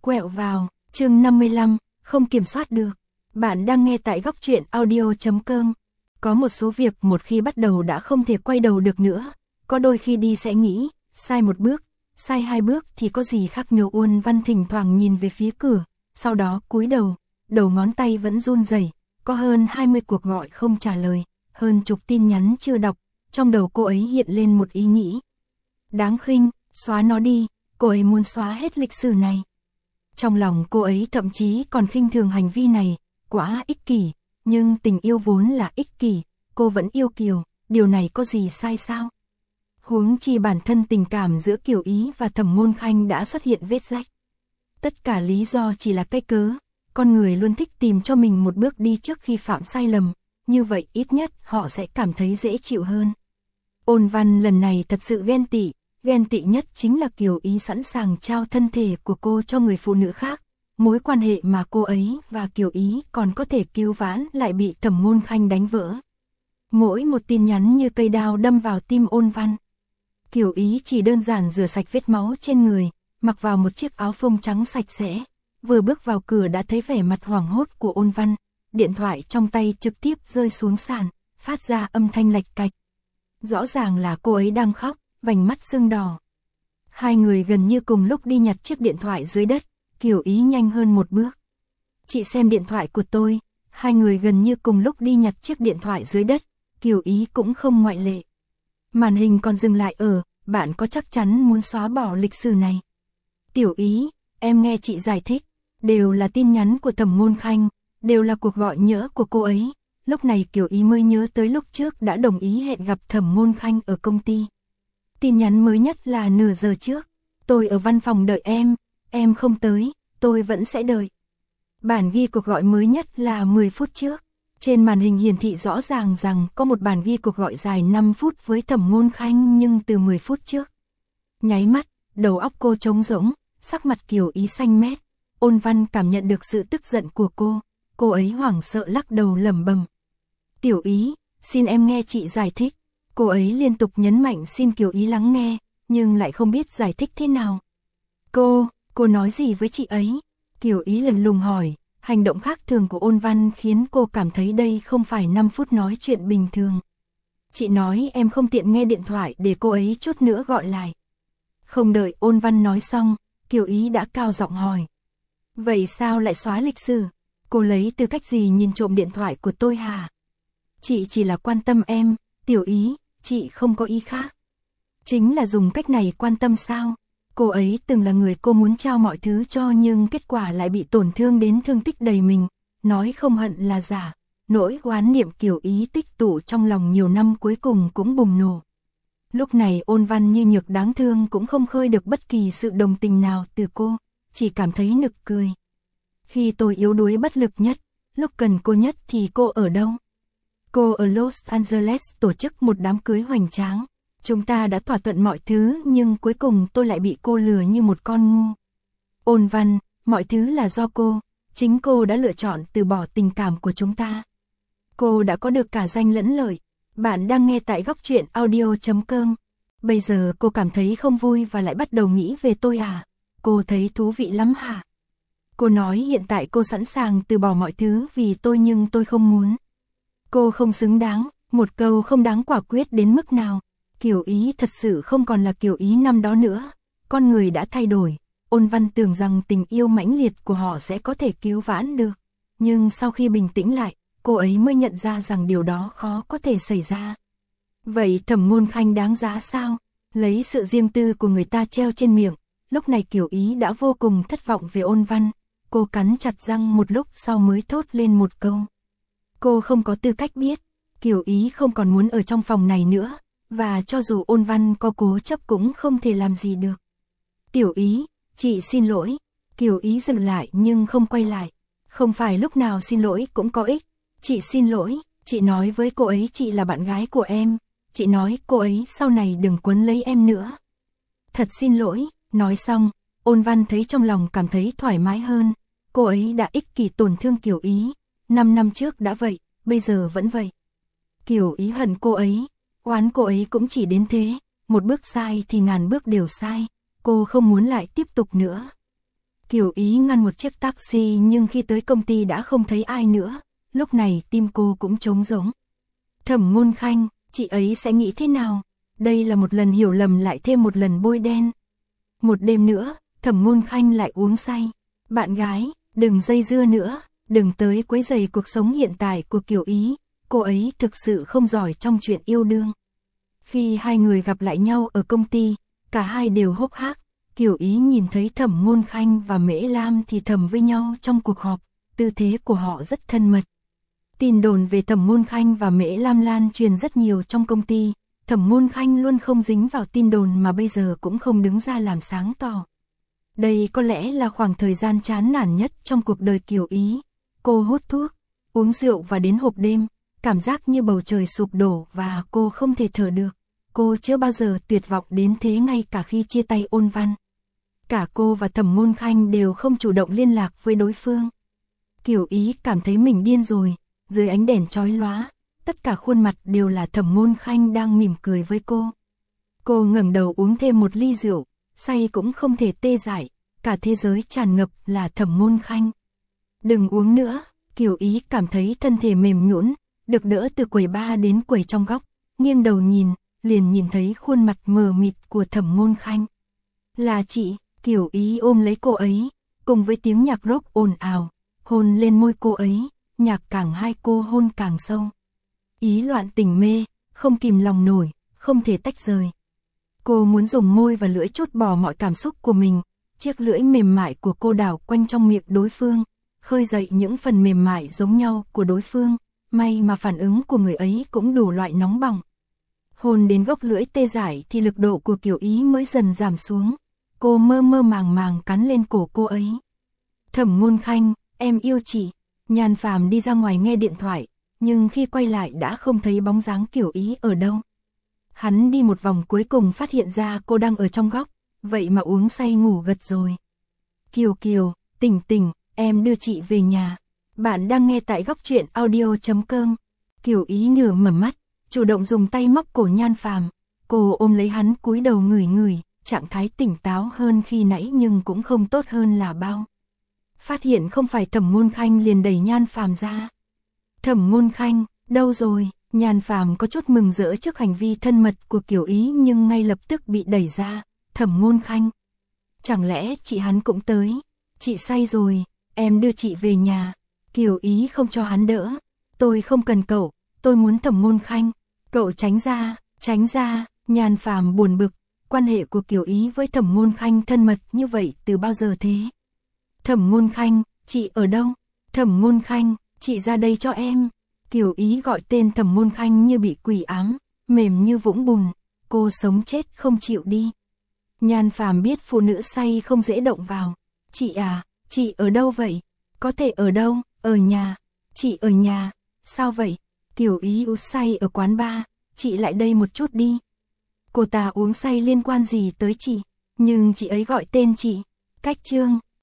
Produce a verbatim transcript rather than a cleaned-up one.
Quẹo vào, chương năm mươi lăm, không kiểm soát được. Bạn đang nghe tại góc truyện audio chấm com. Có một số việc một khi bắt đầu đã không thể quay đầu được nữa. Có đôi khi đi sẽ nghĩ, sai một bước, sai hai bước thì có gì khác nhau. Uôn Văn thỉnh thoảng nhìn về phía cửa, sau đó cúi đầu, đầu ngón tay vẫn run rẩy. Có hơn hai mươi cuộc gọi không trả lời, hơn chục tin nhắn chưa đọc. Trong đầu cô ấy hiện lên một ý nghĩ. Đáng khinh, xóa nó đi, cô ấy muốn xóa hết lịch sử này. Trong lòng cô ấy thậm chí còn khinh thường hành vi này, quá ích kỷ, nhưng tình yêu vốn là ích kỷ, cô vẫn yêu Kiều, điều này có gì sai sao? Huống chi bản thân tình cảm giữa Kiều Ý và Thẩm Ngôn Khanh đã xuất hiện vết rách. Tất cả lý do chỉ là cái cớ, con người luôn thích tìm cho mình một bước đi trước khi phạm sai lầm, như vậy ít nhất họ sẽ cảm thấy dễ chịu hơn. Ôn Văn lần này thật sự ghen tị. Ghen tị nhất chính là Kiều Ý sẵn sàng trao thân thể của cô cho người phụ nữ khác. Mối quan hệ mà cô ấy và Kiều Ý còn có thể cứu vãn lại bị Thẩm Ngôn Khanh đánh vỡ. Mỗi một tin nhắn như cây đao đâm vào tim Ôn Văn. Kiều Ý chỉ đơn giản rửa sạch vết máu trên người, mặc vào một chiếc áo phông trắng sạch sẽ. Vừa bước vào cửa đã thấy vẻ mặt hoảng hốt của Ôn Văn. Điện thoại trong tay trực tiếp rơi xuống sàn, phát ra âm thanh lạch cạch. Rõ ràng là cô ấy đang khóc, vành mắt sưng đỏ. Hai người gần như cùng lúc đi nhặt chiếc điện thoại dưới đất, Kiều Ý nhanh hơn một bước. Chị xem điện thoại của tôi, hai người gần như cùng lúc đi nhặt chiếc điện thoại dưới đất, Kiều Ý cũng không ngoại lệ. Màn hình còn dừng lại ở, bạn có chắc chắn muốn xóa bỏ lịch sử này? Tiểu Ý, em nghe chị giải thích, đều là tin nhắn của Thẩm Ngôn Khanh, đều là cuộc gọi nhỡ của cô ấy. Lúc này Kiều Ý mới nhớ tới lúc trước đã đồng ý hẹn gặp Thẩm Ngôn Khanh ở công ty. Tin nhắn mới nhất là nửa giờ trước, tôi ở văn phòng đợi em, em không tới, tôi vẫn sẽ đợi. Bản ghi cuộc gọi mới nhất là mười phút trước, trên màn hình hiển thị rõ ràng rằng có một bản ghi cuộc gọi dài năm phút với Thẩm Ngôn Khanh nhưng từ mười phút trước. Nháy mắt, đầu óc cô trống rỗng, sắc mặt Kiều Ý xanh mét, Ôn Văn cảm nhận được sự tức giận của cô, cô ấy hoảng sợ lắc đầu lẩm bẩm. Tiểu Ý, xin em nghe chị giải thích. Cô ấy liên tục nhấn mạnh xin Kiều Ý lắng nghe, nhưng lại không biết giải thích thế nào. Cô, cô nói gì với chị ấy? Kiều Ý lần lùng hỏi, hành động khác thường của Ôn Văn khiến cô cảm thấy đây không phải năm phút nói chuyện bình thường. Chị nói em không tiện nghe điện thoại để cô ấy chút nữa gọi lại. Không đợi Ôn Văn nói xong, Kiều Ý đã cao giọng hỏi. Vậy sao lại xóa lịch sử? Cô lấy tư cách gì nhìn trộm điện thoại của tôi hả? Chị chỉ là quan tâm em, Tiểu Ý, chị không có ý khác. Chính là dùng cách này quan tâm sao? Cô ấy từng là người cô muốn trao mọi thứ cho nhưng kết quả lại bị tổn thương đến thương tích đầy mình. Nói không hận là giả. Nỗi oán niệm Kiều Ý tích tụ trong lòng nhiều năm cuối cùng cũng bùng nổ. Lúc này Ôn Văn như nhược đáng thương cũng không khơi được bất kỳ sự đồng tình nào từ cô. Chỉ cảm thấy nực cười. Khi tôi yếu đuối bất lực nhất, lúc cần cô nhất thì cô ở đâu? Cô ở Los Angeles tổ chức một đám cưới hoành tráng. Chúng ta đã thỏa thuận mọi thứ nhưng cuối cùng tôi lại bị cô lừa như một con ngu. Ôn Văn, mọi thứ là do cô. Chính cô đã lựa chọn từ bỏ tình cảm của chúng ta. Cô đã có được cả danh lẫn lợi. Bạn đang nghe tại góc truyện audio chấm com. Bây giờ cô cảm thấy không vui và lại bắt đầu nghĩ về tôi à? Cô thấy thú vị lắm hả? Cô nói hiện tại cô sẵn sàng từ bỏ mọi thứ vì tôi nhưng tôi không muốn. Cô không xứng đáng, một câu không đáng quả quyết đến mức nào. Kiều Ý thật sự không còn là Kiều Ý năm đó nữa. Con người đã thay đổi. Ôn Văn tưởng rằng tình yêu mãnh liệt của họ sẽ có thể cứu vãn được. Nhưng sau khi bình tĩnh lại, cô ấy mới nhận ra rằng điều đó khó có thể xảy ra. Vậy Thẩm Ngôn Khanh đáng giá sao? Lấy sự riêng tư của người ta treo trên miệng. Lúc này Kiều Ý đã vô cùng thất vọng về Ôn Văn. Cô cắn chặt răng một lúc sau mới thốt lên một câu. Cô không có tư cách biết. Kiều Ý không còn muốn ở trong phòng này nữa. Và cho dù Ôn Văn có cố chấp cũng không thể làm gì được. Tiểu Ý, chị xin lỗi. Kiều Ý dừng lại nhưng không quay lại. Không phải lúc nào xin lỗi cũng có ích. Chị xin lỗi, chị nói với cô ấy chị là bạn gái của em. Chị nói cô ấy sau này đừng quấn lấy em nữa. Thật xin lỗi, nói xong, Ôn Văn thấy trong lòng cảm thấy thoải mái hơn. Cô ấy đã ích kỷ tổn thương Kiều Ý. Năm năm trước đã vậy, bây giờ vẫn vậy. Kiều Ý hận cô ấy. Oán cô ấy cũng chỉ đến thế, một bước sai thì ngàn bước đều sai, cô không muốn lại tiếp tục nữa. Kiều Ý ngăn một chiếc taxi nhưng khi tới công ty đã không thấy ai nữa, lúc này tim cô cũng trống rỗng. Thẩm Ngôn Khanh, chị ấy sẽ nghĩ thế nào? Đây là một lần hiểu lầm lại thêm một lần bôi đen. Một đêm nữa, Thẩm Ngôn Khanh lại uống say. Bạn gái, đừng dây dưa nữa, đừng tới quấy rầy cuộc sống hiện tại của Kiều Ý, cô ấy thực sự không giỏi trong chuyện yêu đương. Khi hai người gặp lại nhau ở công ty, cả hai đều hốc hác. Kiều Ý nhìn thấy Thẩm Ngôn Khanh và Mễ Lam thì thầm với nhau trong cuộc họp, tư thế của họ rất thân mật. Tin đồn về Thẩm Ngôn Khanh và Mễ Lam lan truyền rất nhiều trong công ty, Thẩm Ngôn Khanh luôn không dính vào tin đồn mà bây giờ cũng không đứng ra làm sáng tỏ. Đây có lẽ là khoảng thời gian chán nản nhất trong cuộc đời Kiều Ý. Cô hút thuốc, uống rượu và đến hộp đêm, cảm giác như bầu trời sụp đổ và cô không thể thở được. Cô chưa bao giờ tuyệt vọng đến thế ngay cả khi chia tay Ôn Văn. Cả cô và Thẩm Ngôn Khanh đều không chủ động liên lạc với đối phương. Kiều Ý cảm thấy mình điên rồi, dưới ánh đèn chói lóa, tất cả khuôn mặt đều là Thẩm Ngôn Khanh đang mỉm cười với cô. Cô ngẩng đầu uống thêm một ly rượu, say cũng không thể tê dại, cả thế giới tràn ngập là Thẩm Ngôn Khanh. Đừng uống nữa, Kiều Ý cảm thấy thân thể mềm nhũn, được đỡ từ quầy bar đến quầy trong góc, nghiêng đầu nhìn, liền nhìn thấy khuôn mặt mờ mịt của Thẩm Ngôn Khanh. Là chị, Kiều Ý ôm lấy cô ấy, cùng với tiếng nhạc rock ồn ào, hôn lên môi cô ấy, nhạc càng hai cô hôn càng sâu. Ý loạn tình mê, không kìm lòng nổi, không thể tách rời. Cô muốn dùng môi và lưỡi trút bỏ mọi cảm xúc của mình, chiếc lưỡi mềm mại của cô đảo quanh trong miệng đối phương, khơi dậy những phần mềm mại giống nhau của đối phương, may mà phản ứng của người ấy cũng đủ loại nóng bỏng. Hôn đến gốc lưỡi tê dại thì lực độ của Kiều Ý mới dần giảm xuống, cô mơ mơ màng màng cắn lên cổ cô ấy. Thẩm Ngôn Khanh, em yêu chị. Nhan Phàm đi ra ngoài nghe điện thoại, nhưng khi quay lại đã không thấy bóng dáng Kiều Ý ở đâu. Hắn đi một vòng cuối cùng phát hiện ra cô đang ở trong góc, vậy mà uống say ngủ gật rồi. Kiều Kiều, tỉnh tỉnh, em đưa chị về nhà. Bạn đang nghe tại góc truyện audio chấm com. Kiều Ý nửa mở mắt, chủ động dùng tay móc cổ Nhan Phàm. Cô ôm lấy hắn cúi đầu ngửi ngửi, trạng thái tỉnh táo hơn khi nãy nhưng cũng không tốt hơn là bao. Phát hiện không phải Thẩm Ngôn Khanh liền đẩy Nhan Phàm ra. Thẩm Ngôn Khanh, đâu rồi? Nhan Phàm có chút mừng rỡ trước hành vi thân mật của Kiều Ý nhưng ngay lập tức bị đẩy ra. Thẩm Ngôn Khanh, chẳng lẽ chị hắn cũng tới? Chị say rồi, em đưa chị về nhà. Kiều Ý không cho hắn đỡ. Tôi không cần cậu, tôi muốn Thẩm Ngôn Khanh. Cậu tránh ra, tránh ra. Nhan Phàm buồn bực, quan hệ của Kiều Ý với Thẩm Ngôn Khanh thân mật như vậy từ bao giờ thế? Thẩm Ngôn Khanh, chị ở đâu? Thẩm Ngôn Khanh, chị ra đây cho em. Kiều Ý gọi tên Thẩm Ngôn Khanh như bị quỷ ám, mềm như vũng bùn, cô sống chết không chịu đi. Nhan Phàm biết phụ nữ say không dễ động vào. Chị à, chị ở đâu vậy? Có thể ở đâu? Ở nhà. Chị ở nhà. Sao vậy? Kiều Ý uống say ở quán bar, chị lại đây một chút đi. Cô ta uống say liên quan gì tới chị? Nhưng chị ấy gọi tên chị. Cách Trương,